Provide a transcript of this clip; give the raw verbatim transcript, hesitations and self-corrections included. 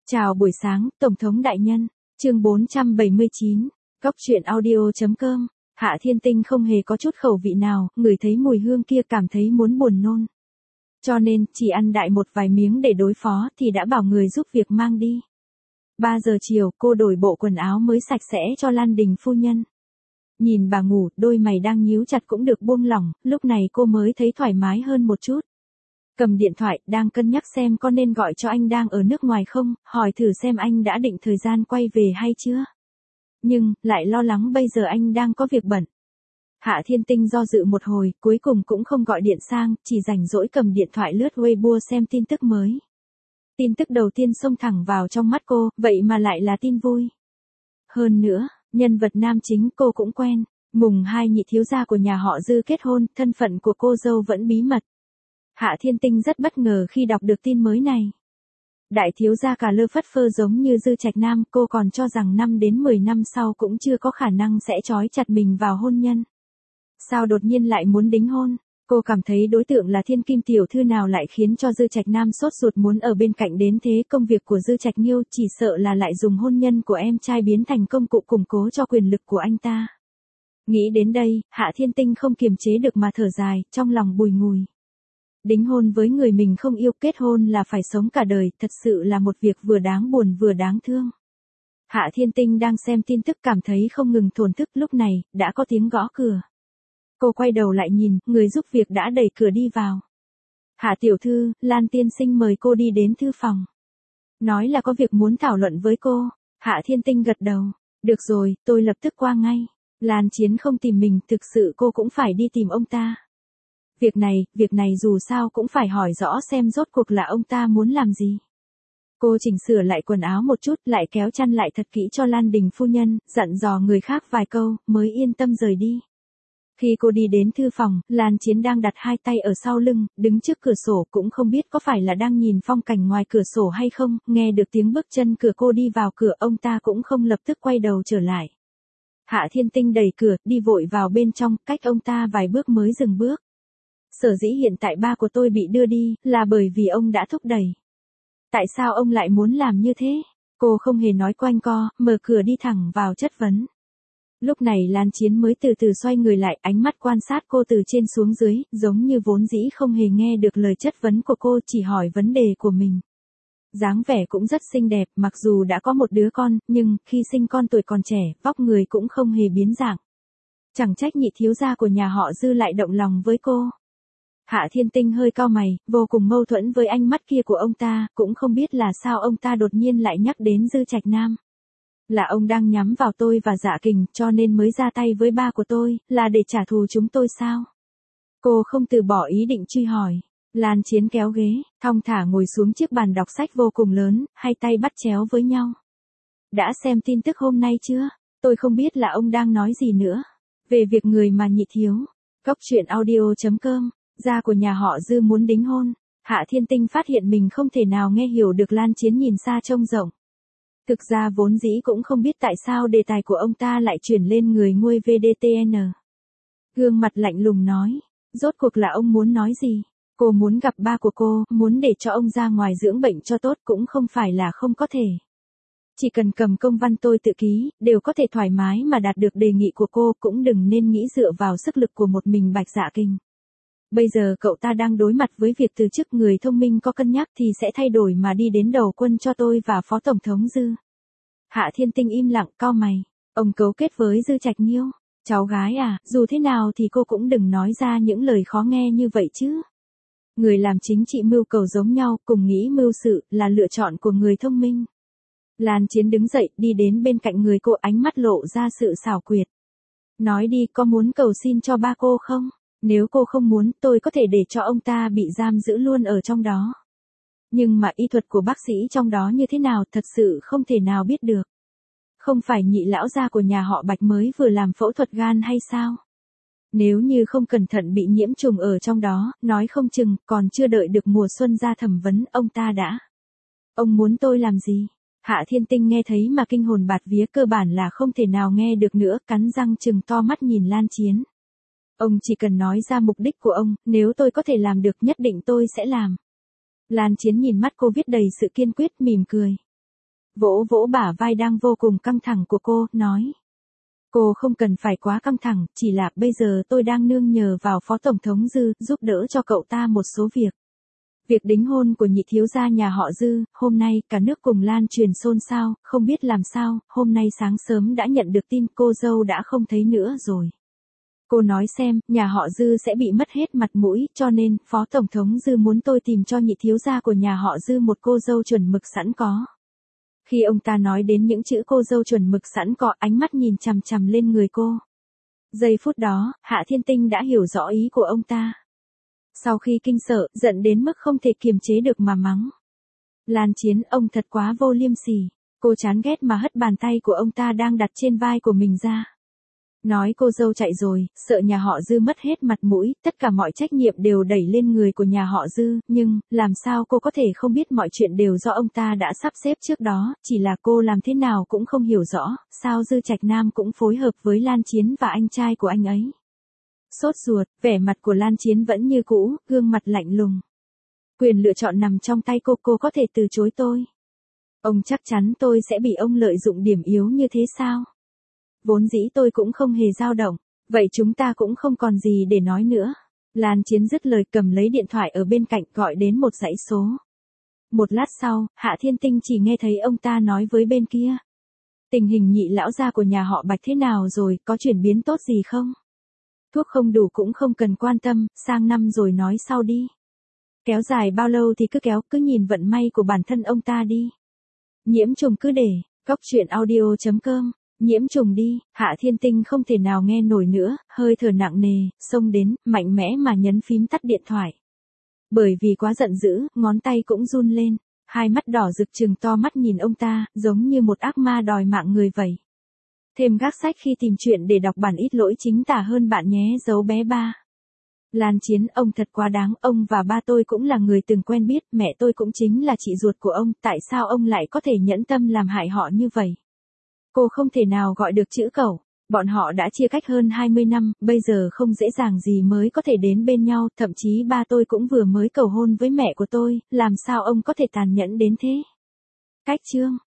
Chào buổi sáng, Tổng thống đại nhân. Chương bốn trăm bảy mươi chín. Góc truyện audio.com. Hạ Thiên Tinh không hề có chút khẩu vị nào, ngửi thấy mùi hương kia cảm thấy muốn buồn nôn. Cho nên, chỉ ăn đại một vài miếng để đối phó thì đã bảo người giúp việc mang đi. ba giờ chiều, cô đổi bộ quần áo mới sạch sẽ cho Lan Đình phu nhân. Nhìn bà ngủ, đôi mày đang nhíu chặt cũng được buông lỏng, lúc này cô mới thấy thoải mái hơn một chút. Cầm điện thoại, đang cân nhắc xem có nên gọi cho anh đang ở nước ngoài không, hỏi thử xem anh đã định thời gian quay về hay chưa. Nhưng, lại lo lắng bây giờ anh đang có việc bận. Hạ Thiên Tinh do dự một hồi, cuối cùng cũng không gọi điện sang, chỉ rảnh rỗi cầm điện thoại lướt Weibo xem tin tức mới. Tin tức đầu tiên xông thẳng vào trong mắt cô, vậy mà lại là tin vui. Hơn nữa, nhân vật nam chính cô cũng quen, mùng hai nhị thiếu gia của nhà họ Dư kết hôn, thân phận của cô dâu vẫn bí mật. Hạ Thiên Tinh rất bất ngờ khi đọc được tin mới này. Đại thiếu gia cả lơ phất phơ giống như Dư Trạch Nam, cô còn cho rằng năm đến mười năm sau cũng chưa có khả năng sẽ trói chặt mình vào hôn nhân. Sao đột nhiên lại muốn đính hôn? Cô cảm thấy đối tượng là thiên kim tiểu thư nào lại khiến cho Dư Trạch Nam sốt ruột muốn ở bên cạnh đến thế. Công việc của Dư Trạch Nhiêu chỉ sợ là lại dùng hôn nhân của em trai biến thành công cụ củng cố cho quyền lực của anh ta. Nghĩ đến đây, Hạ Thiên Tinh không kiềm chế được mà thở dài, trong lòng bùi ngùi. Đính hôn với người mình không yêu, kết hôn là phải sống cả đời, thật sự là một việc vừa đáng buồn vừa đáng thương. Hạ Thiên Tinh đang xem tin tức cảm thấy không ngừng thổn thức, lúc này, đã có tiếng gõ cửa. Cô quay đầu lại nhìn, người giúp việc đã đẩy cửa đi vào. Hạ tiểu thư, Lan tiên sinh mời cô đi đến thư phòng. Nói là có việc muốn thảo luận với cô. Hạ Thiên Tinh gật đầu. Được rồi, tôi lập tức qua ngay. Lan Chiến không tìm mình, thực sự cô cũng phải đi tìm ông ta. Việc này, việc này dù sao cũng phải hỏi rõ xem rốt cuộc là ông ta muốn làm gì. Cô chỉnh sửa lại quần áo một chút, lại kéo chăn lại thật kỹ cho Lan Đình phu nhân, dặn dò người khác vài câu, mới yên tâm rời đi. Khi cô đi đến thư phòng, Lan Chiến đang đặt hai tay ở sau lưng, đứng trước cửa sổ, cũng không biết có phải là đang nhìn phong cảnh ngoài cửa sổ hay không, nghe được tiếng bước chân cửa cô đi vào cửa, ông ta cũng không lập tức quay đầu trở lại. Hạ Thiên Tinh đẩy cửa, đi vội vào bên trong, cách ông ta vài bước mới dừng bước. Sở dĩ hiện tại ba của tôi bị đưa đi, là bởi vì ông đã thúc đẩy. Tại sao ông lại muốn làm như thế? Cô không hề nói quanh co, mở cửa đi thẳng vào chất vấn. Lúc này Lan Chiến mới từ từ xoay người lại, ánh mắt quan sát cô từ trên xuống dưới, giống như vốn dĩ không hề nghe được lời chất vấn của cô, chỉ hỏi vấn đề của mình. Dáng vẻ cũng rất xinh đẹp, mặc dù đã có một đứa con, nhưng khi sinh con tuổi còn trẻ, vóc người cũng không hề biến dạng. Chẳng trách nhị thiếu gia của nhà họ Dư lại động lòng với cô. Hạ Thiên Tinh hơi cau mày, vô cùng mâu thuẫn với ánh mắt kia của ông ta, cũng không biết là sao ông ta đột nhiên lại nhắc đến Dư Trạch Nam. Là ông đang nhắm vào tôi và Dạ Kình, cho nên mới ra tay với ba của tôi, là để trả thù chúng tôi sao? Cô không từ bỏ ý định truy hỏi. Lan Chiến kéo ghế, thong thả ngồi xuống chiếc bàn đọc sách vô cùng lớn, hai tay bắt chéo với nhau. Đã xem tin tức hôm nay chưa? Tôi không biết là ông đang nói gì nữa. Về việc người mà nhị thiếu. Góc truyện audio.com. Gia của nhà họ Dư muốn đính hôn. Hạ Thiên Tinh phát hiện mình không thể nào nghe hiểu được Lan Chiến nhìn xa trông rộng. Thực ra vốn dĩ cũng không biết tại sao đề tài của ông ta lại chuyển lên người nguôi vê đê tê en. Gương mặt lạnh lùng nói. Rốt cuộc là ông muốn nói gì? Cô muốn gặp ba của cô, muốn để cho ông ra ngoài dưỡng bệnh cho tốt cũng không phải là không có thể. Chỉ cần cầm công văn tôi tự ký, đều có thể thoải mái mà đạt được đề nghị của cô, cũng đừng nên nghĩ dựa vào sức lực của một mình Bạch Dạ Kình. Bây giờ cậu ta đang đối mặt với việc từ chức, người thông minh có cân nhắc thì sẽ thay đổi mà đi đến đầu quân cho tôi và Phó Tổng thống Dư. Hạ Thiên Tinh im lặng, cau mày. Ông cấu kết với Dư Trạch Nhiêu. Cháu gái à, dù thế nào thì cô cũng đừng nói ra những lời khó nghe như vậy chứ. Người làm chính trị mưu cầu giống nhau, cùng nghĩ mưu sự, là lựa chọn của người thông minh. Lan Chiến đứng dậy, đi đến bên cạnh người cô, ánh mắt lộ ra sự xảo quyệt. Nói đi, có muốn cầu xin cho ba cô không? Nếu cô không muốn, tôi có thể để cho ông ta bị giam giữ luôn ở trong đó. Nhưng mà y thuật của bác sĩ trong đó như thế nào, thật sự không thể nào biết được. Không phải nhị lão gia của nhà họ Bạch mới vừa làm phẫu thuật gan hay sao? Nếu như không cẩn thận bị nhiễm trùng ở trong đó, nói không chừng, còn chưa đợi được mùa xuân ra thẩm vấn, ông ta đã. Ông muốn tôi làm gì? Hạ Thiên Tinh nghe thấy mà kinh hồn bạt vía, cơ bản là không thể nào nghe được nữa, cắn răng trừng to mắt nhìn Lan Chiến. Ông chỉ cần nói ra mục đích của ông, nếu tôi có thể làm được nhất định tôi sẽ làm. Lan Chiến nhìn mắt cô viết đầy sự kiên quyết, mỉm cười. vỗ vỗ bả vai đang vô cùng căng thẳng của cô, nói. Cô không cần phải quá căng thẳng, chỉ là bây giờ tôi đang nương nhờ vào Phó Tổng thống Dư, giúp đỡ cho cậu ta một số việc. Việc đính hôn của nhị thiếu gia nhà họ Dư, hôm nay cả nước cùng lan truyền xôn xao, không biết làm sao, hôm nay sáng sớm đã nhận được tin cô dâu đã không thấy nữa rồi. Cô nói xem, nhà họ Dư sẽ bị mất hết mặt mũi, cho nên, Phó Tổng thống Dư muốn tôi tìm cho nhị thiếu gia của nhà họ Dư một cô dâu chuẩn mực sẵn có. Khi ông ta nói đến những chữ cô dâu chuẩn mực sẵn có, ánh mắt nhìn chằm chằm lên người cô. Giây phút đó, Hạ Thiên Tinh đã hiểu rõ ý của ông ta. Sau khi kinh sợ, giận đến mức không thể kiềm chế được mà mắng. Lan Chiến, ông thật quá vô liêm sỉ. Cô chán ghét mà hất bàn tay của ông ta đang đặt trên vai của mình ra. Nói cô dâu chạy rồi, sợ nhà họ Dư mất hết mặt mũi, tất cả mọi trách nhiệm đều đẩy lên người của nhà họ Dư, nhưng, làm sao cô có thể không biết mọi chuyện đều do ông ta đã sắp xếp trước đó, chỉ là cô làm thế nào cũng không hiểu rõ, sao Dư Trạch Nam cũng phối hợp với Lan Chiến và anh trai của anh ấy. Sốt ruột, vẻ mặt của Lan Chiến vẫn như cũ, gương mặt lạnh lùng. Quyền lựa chọn nằm trong tay cô, cô có thể từ chối tôi. Ông chắc chắn tôi sẽ bị ông lợi dụng điểm yếu như thế sao? Vốn dĩ tôi cũng không hề dao động, vậy chúng ta cũng không còn gì để nói nữa. Lan Chiến dứt lời cầm lấy điện thoại ở bên cạnh gọi đến một dãy số. Một lát sau, Hạ Thiên Tinh chỉ nghe thấy ông ta nói với bên kia. Tình hình nhị lão gia của nhà họ Bạch thế nào rồi, có chuyển biến tốt gì không? Thuốc không đủ cũng không cần quan tâm, sang năm rồi nói sau đi. Kéo dài bao lâu thì cứ kéo, cứ nhìn vận may của bản thân ông ta đi. Nhiễm trùng cứ để, góc truyện audio chấm com. Nhiễm trùng đi, Hạ Thiên Tinh không thể nào nghe nổi nữa, hơi thở nặng nề, xông đến, mạnh mẽ mà nhấn phím tắt điện thoại. Bởi vì quá giận dữ, ngón tay cũng run lên, hai mắt đỏ rực trừng to mắt nhìn ông ta, giống như một ác ma đòi mạng người vậy. Thêm gác sách khi tìm chuyện để đọc bản ít lỗi chính tả hơn bạn nhé, dấu bé ba. Lan Chiến, ông thật quá đáng, ông và ba tôi cũng là người từng quen biết, mẹ tôi cũng chính là chị ruột của ông, tại sao ông lại có thể nhẫn tâm làm hại họ như vậy? Cô không thể nào gọi được chữ cẩu, bọn họ đã chia cách hơn hai mươi năm, bây giờ không dễ dàng gì mới có thể đến bên nhau, thậm chí ba tôi cũng vừa mới cầu hôn với mẹ của tôi, làm sao ông có thể tàn nhẫn đến thế? Cách chương